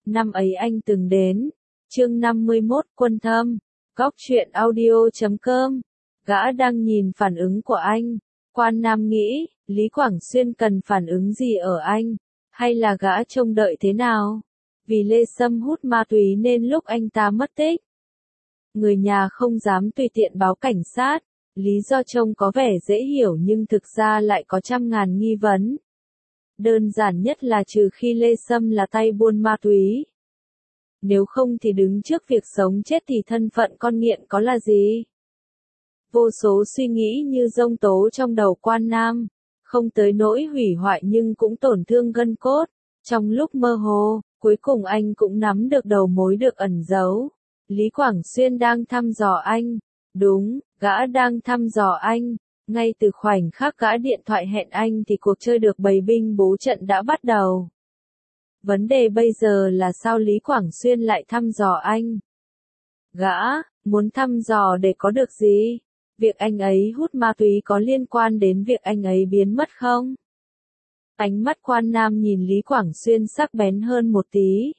năm ấy anh từng đến. Chương 51 Quân Thâm. Góc truyện audio.com. Gã đang nhìn phản ứng của anh. Quan Nam nghĩ, Lý Quảng Xuyên cần phản ứng gì ở anh? Hay là gã trông đợi thế nào? Vì Lê Sâm hút ma túy nên lúc anh ta mất tích, người nhà không dám tùy tiện báo cảnh sát. Lý do trông có vẻ dễ hiểu nhưng thực ra lại có trăm ngàn nghi vấn. Đơn giản nhất là trừ khi Lê Sâm là tay buôn ma túy. Nếu không thì đứng trước việc sống chết thì thân phận con nghiện có là gì? Vô số suy nghĩ như giông tố trong đầu Quan Nam, không tới nỗi hủy hoại nhưng cũng tổn thương gân cốt. Trong lúc mơ hồ, cuối cùng anh cũng nắm được đầu mối được ẩn giấu. Lý Quảng Xuyên đang thăm dò anh. Đúng, gã đang thăm dò anh. Ngay từ khoảnh khắc gã điện thoại hẹn anh thì cuộc chơi được bày binh bố trận đã bắt đầu. Vấn đề bây giờ là sao Lý Quảng Xuyên lại thăm dò anh? Gã muốn thăm dò để có được gì? Việc anh ấy hút ma túy có liên quan đến việc anh ấy biến mất không? Ánh mắt Quan Nam nhìn Lý Quảng Xuyên sắc bén hơn một tí.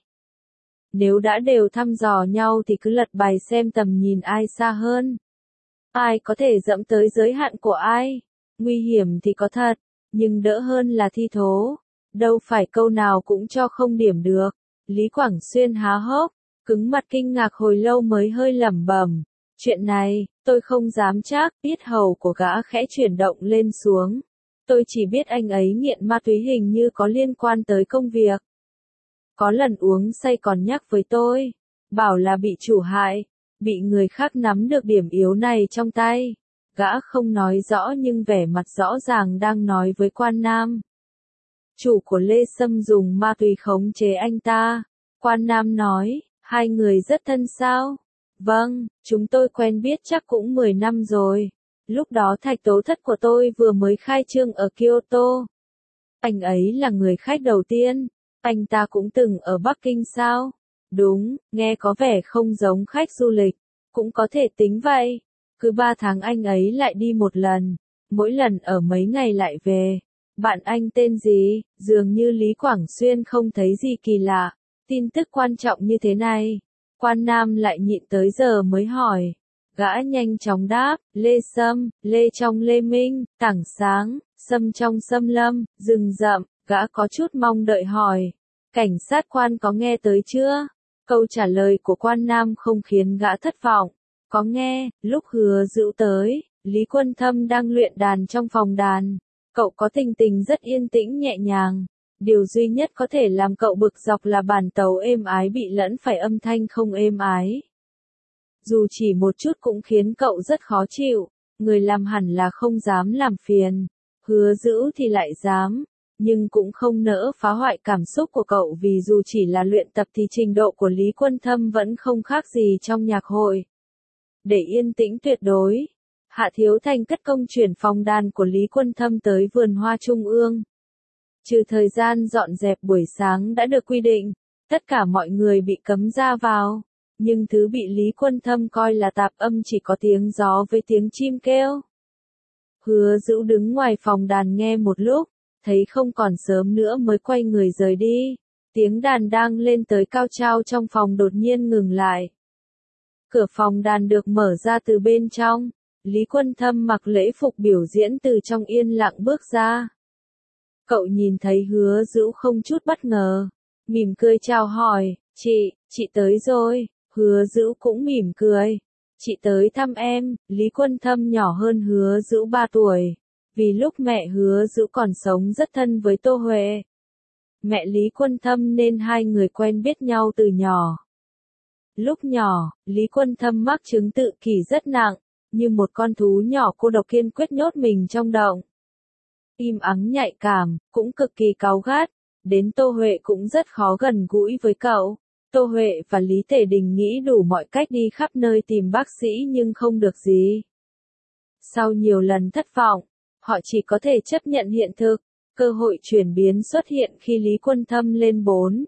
Nếu đã đều thăm dò nhau thì cứ lật bài xem tầm nhìn ai xa hơn. Ai có thể dẫm tới giới hạn của ai? Nguy hiểm thì có thật, nhưng đỡ hơn là thi thố. Đâu phải câu nào cũng cho không điểm được. Lý Quảng Xuyên há hốc, cứng mặt kinh ngạc hồi lâu mới hơi lẩm bẩm. Chuyện này, tôi không dám chắc. Yết hầu của gã khẽ chuyển động lên xuống. Tôi chỉ biết anh ấy nghiện ma túy, hình như có liên quan tới công việc. Có lần uống say còn nhắc với tôi, bảo là bị chủ hại, bị người khác nắm được điểm yếu này trong tay. Gã không nói rõ nhưng vẻ mặt rõ ràng đang nói với Quan Nam. Chủ của Lê Sâm dùng ma túy khống chế anh ta. Quan Nam nói, hai người rất thân sao? Vâng, chúng tôi quen biết chắc cũng 10 năm rồi. Lúc đó thạch tố thất của tôi vừa mới khai trương ở Kyoto. Anh ấy là người khách đầu tiên. Anh ta cũng từng ở Bắc Kinh sao? Đúng, nghe có vẻ không giống khách du lịch. Cũng có thể tính vậy. Cứ 3 tháng anh ấy lại đi một lần. Mỗi lần ở mấy ngày lại về. Bạn anh tên gì? Dường như Lý Quảng Xuyên không thấy gì kỳ lạ. Tin tức quan trọng như thế này. Quan Nam lại nhịn tới giờ mới hỏi. Gã nhanh chóng đáp, Lê Sâm, Lê trong Lê Minh, Tảng Sáng, Sâm trong Sâm Lâm, rừng rậm. Gã có chút mong đợi hỏi. Cảnh sát Quan có nghe tới chưa? Câu trả lời của Quan Nam không khiến gã thất vọng. Có nghe, lúc Hứa Dữu tới, Lý Quân Thâm đang luyện đàn trong phòng đàn. Cậu có tình tình rất yên tĩnh nhẹ nhàng. Điều duy nhất có thể làm cậu bực dọc là bản tấu êm ái bị lẫn phải âm thanh không êm ái. Dù chỉ một chút cũng khiến cậu rất khó chịu. Người làm hẳn là không dám làm phiền. Hứa Dữu thì lại dám. Nhưng cũng không nỡ phá hoại cảm xúc của cậu, vì dù chỉ là luyện tập thì trình độ của Lý Quân Thâm vẫn không khác gì trong nhạc hội. Để yên tĩnh tuyệt đối, Hạ Thiếu Thành cất công chuyển phòng đàn của Lý Quân Thâm tới vườn hoa trung ương. Trừ thời gian dọn dẹp buổi sáng đã được quy định, tất cả mọi người bị cấm ra vào. Nhưng thứ bị Lý Quân Thâm coi là tạp âm chỉ có tiếng gió với tiếng chim kêu. Hứa Dữu đứng ngoài phòng đàn nghe một lúc, thấy không còn sớm nữa mới quay người rời đi. Tiếng đàn đang lên tới cao trao trong phòng đột nhiên ngừng lại. Cửa phòng đàn được mở ra từ bên trong. Lý Quân Thâm mặc lễ phục biểu diễn từ trong yên lặng bước ra. Cậu nhìn thấy Hứa Dữu không chút bất ngờ. Mỉm cười chào hỏi, chị tới rồi. Hứa Dữu cũng mỉm cười. Chị tới thăm em. Lý Quân Thâm nhỏ hơn Hứa Dữu 3 tuổi. Vì lúc mẹ Hứa Dữu còn sống rất thân với Tô Huệ, mẹ Lý Quân Thâm, nên hai người quen biết nhau từ nhỏ. Lúc nhỏ, Lý Quân Thâm mắc chứng tự kỷ rất nặng, như một con thú nhỏ cô độc kiên quyết nhốt mình trong động. Im ắng nhạy cảm, cũng cực kỳ cáu gắt, đến Tô Huệ cũng rất khó gần gũi với cậu. Tô Huệ và Lý Tể Đình nghĩ đủ mọi cách đi khắp nơi tìm bác sĩ nhưng không được gì. Sau nhiều lần thất vọng, họ chỉ có thể chấp nhận hiện thực. Cơ hội chuyển biến xuất hiện khi Lý Quân Thâm lên 4.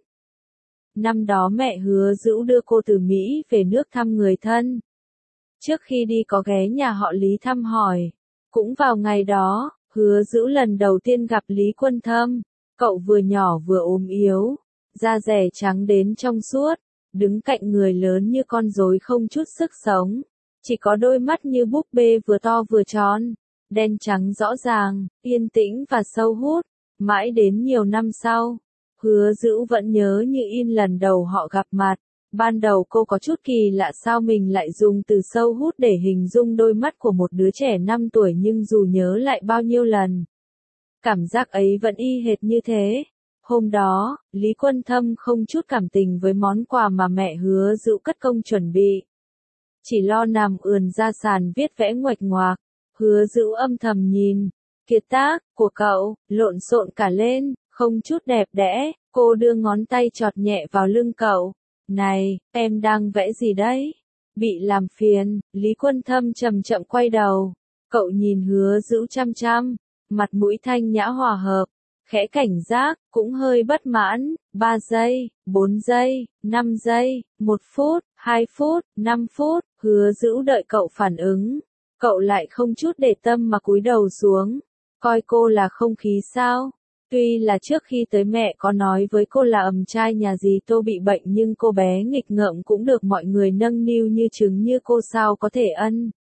Năm đó mẹ Hứa Dữu đưa cô từ Mỹ về nước thăm người thân. Trước khi đi có ghé nhà họ Lý thăm hỏi. Cũng vào ngày đó, Hứa Dữu lần đầu tiên gặp Lý Quân Thâm. Cậu vừa nhỏ vừa ốm yếu, da dẻ trắng đến trong suốt, đứng cạnh người lớn như con rối không chút sức sống, chỉ có đôi mắt như búp bê vừa to vừa tròn, đen trắng rõ ràng, yên tĩnh và sâu hút. Mãi đến nhiều năm sau, Hứa Dữu vẫn nhớ như in lần đầu họ gặp mặt. Ban đầu cô có chút kỳ lạ sao mình lại dùng từ sâu hút để hình dung đôi mắt của một đứa trẻ 5 tuổi, nhưng dù nhớ lại bao nhiêu lần, cảm giác ấy vẫn y hệt như thế. Hôm đó, Lý Quân Thâm không chút cảm tình với món quà mà mẹ Hứa Dữu cất công chuẩn bị. Chỉ lo nằm ườn ra sàn viết vẽ nguệch ngoạc. Hứa Dữu âm thầm nhìn. Kiệt tác của cậu, lộn xộn cả lên, không chút đẹp đẽ. Cô đưa ngón tay chọt nhẹ vào lưng cậu. Này, em đang vẽ gì đấy? Bị làm phiền, Lý Quân Thâm chậm chậm quay đầu. Cậu nhìn Hứa Dữu chăm chăm, mặt mũi thanh nhã hòa hợp, khẽ cảnh giác, cũng hơi bất mãn. 3 giây, 4 giây, 5 giây, 1 phút, 2 phút, 5 phút, Hứa Dữu đợi cậu phản ứng. Cậu lại không chút để tâm mà cúi đầu xuống, coi cô là không khí sao? Tuy là trước khi tới mẹ có nói với cô là trai nhà dì Tô bị bệnh, nhưng cô bé nghịch ngợm cũng được mọi người nâng niu như trứng, như cô sao có thể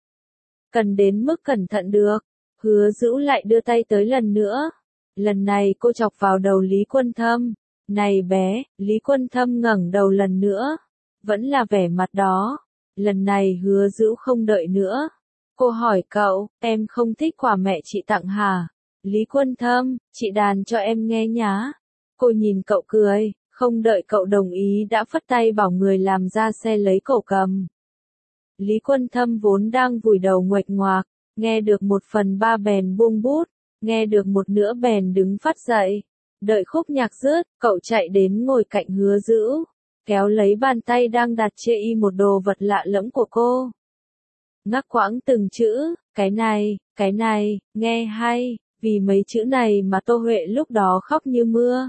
cần đến mức cẩn thận được. Hứa Dữu lại đưa tay tới lần nữa. Lần này cô chọc vào đầu Lý Quân Thâm. Này bé, Lý Quân Thâm ngẩng đầu lần nữa. Vẫn là vẻ mặt đó. Lần này Hứa Dữu không đợi nữa. Cô hỏi cậu, em không thích quà mẹ chị tặng hả? Lý Quân Thâm, chị đàn cho em nghe nhá. Cô nhìn cậu cười, không đợi cậu đồng ý đã phất tay bảo người làm ra xe lấy cổ cầm. Lý Quân Thâm vốn đang vùi đầu nguệch ngoạc, nghe được 1/3 bèn buông bút, nghe được một nửa bèn đứng phát dậy. Đợi khúc nhạc dứt, cậu chạy đến ngồi cạnh Hứa Dữu, kéo lấy bàn tay đang đặt chê y một đồ vật lạ lẫm của cô. Ngắc quãng từng chữ, cái này, nghe hay, vì mấy chữ này mà Tô Huệ lúc đó khóc như mưa.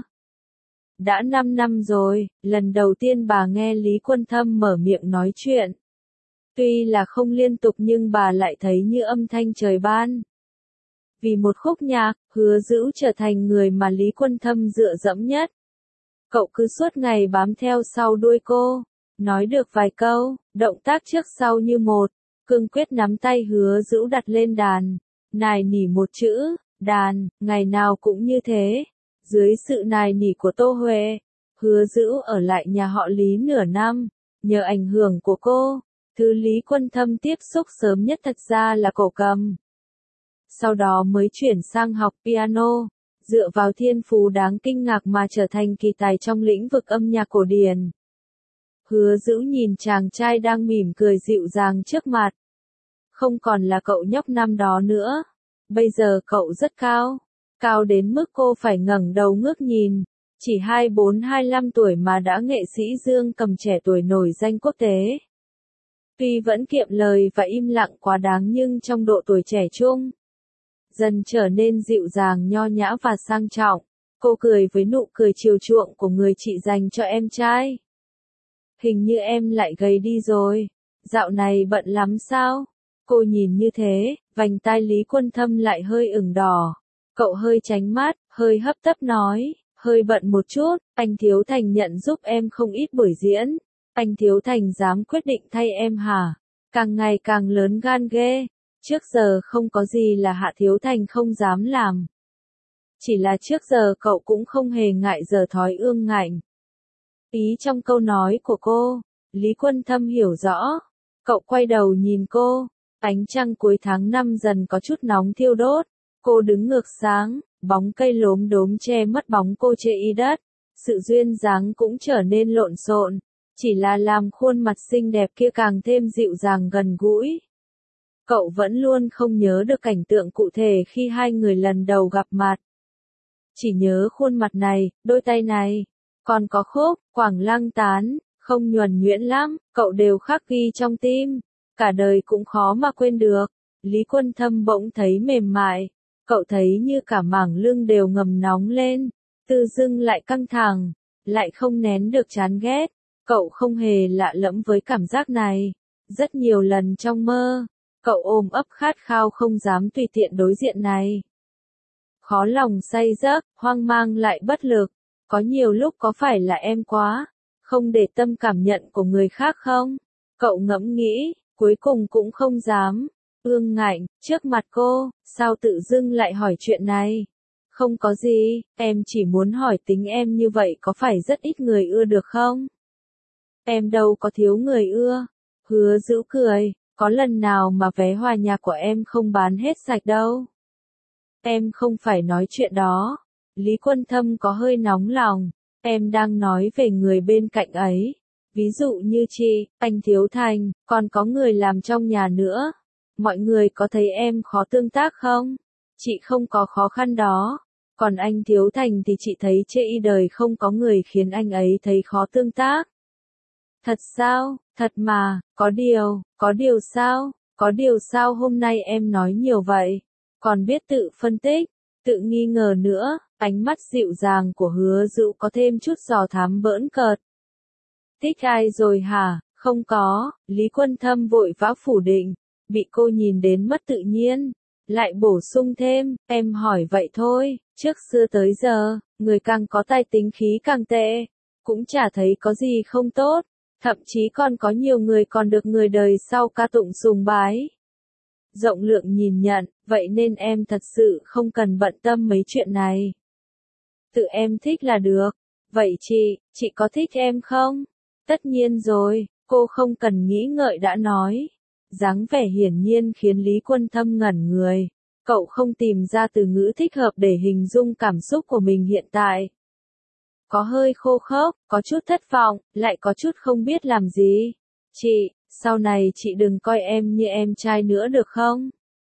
Đã 5 năm rồi, lần đầu tiên bà nghe Lý Quân Thâm mở miệng nói chuyện. Tuy là không liên tục nhưng bà lại thấy như âm thanh trời ban. Vì một khúc nhạc, Hứa Dữu trở thành người mà Lý Quân Thâm dựa dẫm nhất. Cậu cứ suốt ngày bám theo sau đuôi cô, nói được vài câu, động tác trước sau như một, cương quyết nắm tay Hứa Dữu đặt lên đàn, nài nỉ một chữ, đàn, ngày nào cũng như thế. Dưới sự nài nỉ của Tô Huệ, Hứa Dữu ở lại nhà họ Lý nửa năm, nhờ ảnh hưởng của cô, thứ Lý Quân Thâm tiếp xúc sớm nhất thật ra là cổ cầm. Sau đó mới chuyển sang học piano, dựa vào thiên phú đáng kinh ngạc mà trở thành kỳ tài trong lĩnh vực âm nhạc cổ điển. Hứa Dữu nhìn chàng trai đang mỉm cười dịu dàng trước mặt. Không còn là cậu nhóc năm đó nữa. Bây giờ cậu rất cao. Cao đến mức cô phải ngẩng đầu ngước nhìn. Chỉ 24-25 tuổi mà đã nghệ sĩ dương cầm trẻ tuổi nổi danh quốc tế. Tuy vẫn kiệm lời và im lặng quá đáng nhưng trong độ tuổi trẻ trung, dần trở nên dịu dàng nho nhã và sang trọng. Cô cười với nụ cười chiều chuộng của người chị dành cho em trai. Hình như em lại gầy đi rồi. Dạo này bận lắm sao? Cô nhìn như thế, vành tai Lý Quân Thâm lại hơi ửng đỏ. Cậu hơi tránh mắt, hơi hấp tấp nói, hơi bận một chút, anh Thiếu Thành nhận giúp em không ít buổi diễn. Anh Thiếu Thành dám quyết định thay em hả? Càng ngày càng lớn gan ghê. Trước giờ không có gì là Hạ Thiếu Thành không dám làm. Chỉ là trước giờ cậu cũng không hề ngại giờ thói ương ngạnh. Ý trong câu nói của cô, Lý Quân Thâm hiểu rõ. Cậu quay đầu nhìn cô, ánh trăng cuối tháng 5 dần có chút nóng thiêu đốt. Cô đứng ngược sáng, bóng cây lốm đốm che mất bóng cô trên y đất. Sự duyên dáng cũng trở nên lộn xộn, chỉ là làm khuôn mặt xinh đẹp kia càng thêm dịu dàng gần gũi. Cậu vẫn luôn không nhớ được cảnh tượng cụ thể khi hai người lần đầu gặp mặt. Chỉ nhớ khuôn mặt này, đôi tay này. Còn có khúc, Quảng Lăng Tán, không nhuần nhuyễn lắm, cậu đều khắc ghi trong tim. Cả đời cũng khó mà quên được. Lý Quân Thâm bỗng thấy mềm mại. Cậu thấy như cả mảng lưng đều ngầm nóng lên. Tự dưng lại căng thẳng, lại không nén được chán ghét. Cậu không hề lạ lẫm với cảm giác này. Rất nhiều lần trong mơ, cậu ôm ấp khát khao không dám tùy tiện đối diện này. Khó lòng say giấc, hoang mang lại bất lực. Có nhiều lúc có phải là em quá không để tâm cảm nhận của người khác không? Cậu ngẫm nghĩ, cuối cùng cũng không dám ương ngạnh trước mặt cô, sao tự dưng lại hỏi chuyện này? Không có gì, em chỉ muốn hỏi tính em như vậy có phải rất ít người ưa được không? Em đâu có thiếu người ưa. Hứa Dữu cười, có lần nào mà vé hòa nhạc của em không bán hết sạch đâu. Em không phải nói chuyện đó. Lý Quân Thâm có hơi nóng lòng, em đang nói về người bên cạnh ấy. Ví dụ như chị, anh Thiếu Thành, còn có người làm trong nhà nữa. Mọi người có thấy em khó tương tác không? Chị không có khó khăn đó. Còn anh Thiếu Thành thì chị thấy chê y đời không có người khiến anh ấy thấy khó tương tác. Thật sao? Thật mà, có điều sao? Có điều sao hôm nay em nói nhiều vậy? Còn biết tự phân tích, tự nghi ngờ nữa, ánh mắt dịu dàng của Hứa Dữu có thêm chút dò thám bỡn cợt. Thích ai rồi hả? Không có, Lý Quân Thâm vội vã phủ định, bị cô nhìn đến mất tự nhiên. Lại bổ sung thêm, em hỏi vậy thôi, trước xưa tới giờ, người càng có tai tính khí càng tệ, cũng chả thấy có gì không tốt, thậm chí còn có nhiều người còn được người đời sau ca tụng sùng bái. Rộng lượng nhìn nhận, vậy nên em thật sự không cần bận tâm mấy chuyện này. Tự em thích là được. Vậy chị có thích em không? Tất nhiên rồi, cô không cần nghĩ ngợi đã nói. Dáng vẻ hiển nhiên khiến Lý Quân Thâm ngẩn người. Cậu không tìm ra từ ngữ thích hợp để hình dung cảm xúc của mình hiện tại. Có hơi khô khốc, có chút thất vọng, lại có chút không biết làm gì. Chị, sau này chị đừng coi em như em trai nữa được không?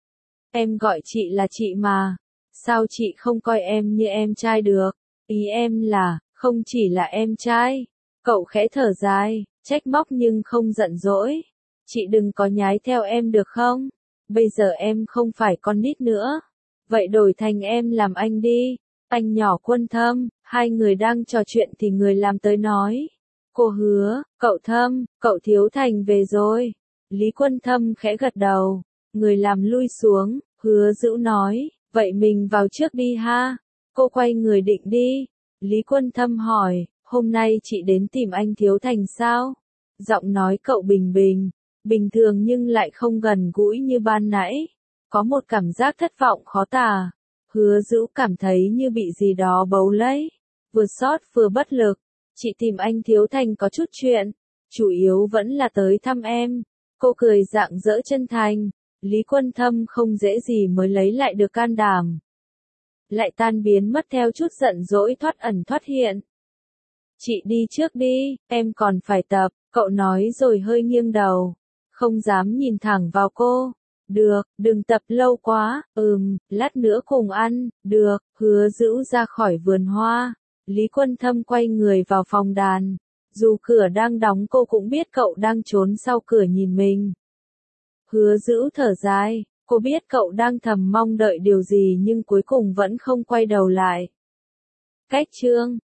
Em gọi chị là chị mà. Sao chị không coi em như em trai được? Ý em là, không chỉ là em trai. Cậu khẽ thở dài, trách móc nhưng không giận dỗi. Chị đừng có nhái theo em được không? Bây giờ em không phải con nít nữa. Vậy đổi thành em làm anh đi. Anh nhỏ Quân Thâm, hai người đang trò chuyện thì người làm tới nói. Cô Hứa, cậu Thâm, cậu Thiếu Thành về rồi. Lý Quân Thâm khẽ gật đầu. Người làm lui xuống, Hứa Dữu nói, vậy mình vào trước đi ha. Cô quay người định đi. Lý Quân Thâm hỏi, hôm nay chị đến tìm anh Thiếu Thành sao? Giọng nói cậu bình bình, bình thường nhưng lại không gần gũi như ban nãy. Có một cảm giác thất vọng khó tả. Hứa Dữu cảm thấy như bị gì đó bấu lấy. Vừa xót vừa bất lực. Chị tìm anh Thiếu Thành có chút chuyện. Chủ yếu vẫn là tới thăm em. Cô cười rạng rỡ chân thành. Lý Quân Thâm không dễ gì mới lấy lại được can đảm. Lại tan biến mất theo chút giận dỗi thoát ẩn thoát hiện. Chị đi trước đi, em còn phải tập, cậu nói rồi hơi nghiêng đầu. Không dám nhìn thẳng vào cô. Được, đừng tập lâu quá, lát nữa cùng ăn, được, Hứa Dữu ra khỏi vườn hoa. Lý Quân Thâm quay người vào phòng đàn. Dù cửa đang đóng cô cũng biết cậu đang trốn sau cửa nhìn mình. Hứa Dữu thở dài, cô biết cậu đang thầm mong đợi điều gì nhưng cuối cùng vẫn không quay đầu lại. Cách chương